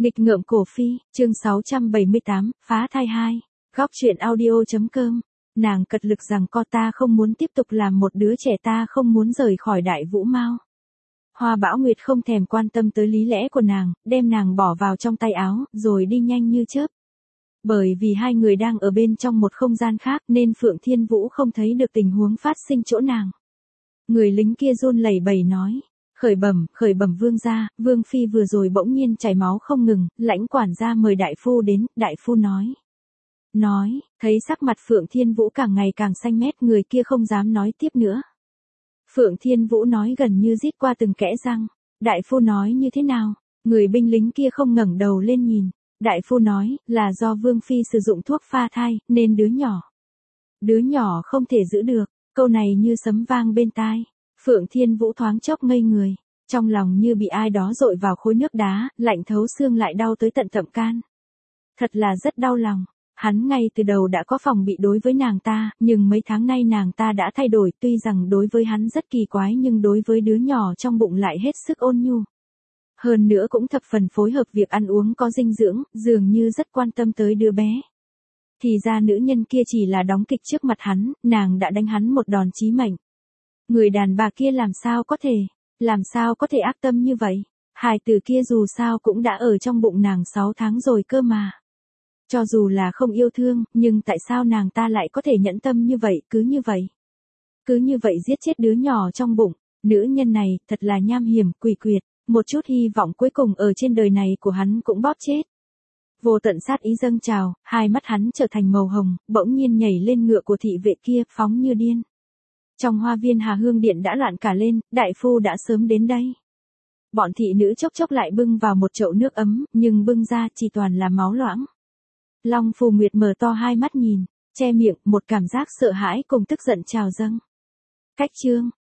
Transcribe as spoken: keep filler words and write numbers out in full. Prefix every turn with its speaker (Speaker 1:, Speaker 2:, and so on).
Speaker 1: Nghịch ngợm cổ phi, chương sáu trăm bảy mươi tám, phá thai hai. Góc truyện audio.com. Nàng cật lực rằng co ta không muốn tiếp tục làm một đứa trẻ, ta không muốn rời khỏi Đại Vũ Mao. Hoa Bão Nguyệt không thèm quan tâm tới lý lẽ của nàng, đem nàng bỏ vào trong tay áo, rồi đi nhanh như chớp. Bởi vì hai người đang ở bên trong một không gian khác nên Phượng Thiên Vũ không thấy được tình huống phát sinh chỗ nàng. Người lính kia run lẩy bẩy nói. Khởi bẩm, khởi bẩm vương gia, vương phi vừa rồi bỗng nhiên chảy máu không ngừng, lãnh quản gia mời đại phu đến, đại phu nói. Nói, thấy sắc mặt Phượng Thiên Vũ càng ngày càng xanh mét, người kia không dám nói tiếp nữa. Phượng Thiên Vũ nói gần như rít qua từng kẽ răng, đại phu nói như thế nào? Người binh lính kia không ngẩng đầu lên nhìn, đại phu nói, là do vương phi sử dụng thuốc pha thai, nên đứa nhỏ. Đứa nhỏ không thể giữ được, câu này như sấm vang bên tai. Phượng Thiên Vũ thoáng chốc ngây người, trong lòng như bị ai đó dội vào khối nước đá, lạnh thấu xương lại đau tới tận thậm can. Thật là rất đau lòng, hắn ngay từ đầu đã có phòng bị đối với nàng ta, nhưng mấy tháng nay nàng ta đã thay đổi, tuy rằng đối với hắn rất kỳ quái nhưng đối với đứa nhỏ trong bụng lại hết sức ôn nhu. Hơn nữa cũng thập phần phối hợp việc ăn uống có dinh dưỡng, dường như rất quan tâm tới đứa bé. Thì ra nữ nhân kia chỉ là đóng kịch trước mặt hắn, nàng đã đánh hắn một đòn chí mệnh. Người đàn bà kia làm sao có thể, làm sao có thể ác tâm như vậy, hài tử kia dù sao cũng đã ở trong bụng nàng sáu tháng rồi cơ mà. Cho dù là không yêu thương, nhưng tại sao nàng ta lại có thể nhẫn tâm như vậy, cứ như vậy. Cứ như vậy giết chết đứa nhỏ trong bụng, nữ nhân này thật là nham hiểm, quỷ quyệt, một chút hy vọng cuối cùng ở trên đời này của hắn cũng bóp chết. Vô tận sát ý dâng trào, hai mắt hắn trở thành màu hồng, bỗng nhiên nhảy lên ngựa của thị vệ kia, phóng như điên. Trong hoa viên Hà Hương Điện đã loạn cả lên, đại phu đã sớm đến đây. Bọn thị nữ chốc chốc lại bưng vào một chậu nước ấm, nhưng bưng ra chỉ toàn là máu loãng. Long Phù Nguyệt mở to hai mắt nhìn, che miệng, một cảm giác sợ hãi cùng tức giận trào dâng. Cách chương,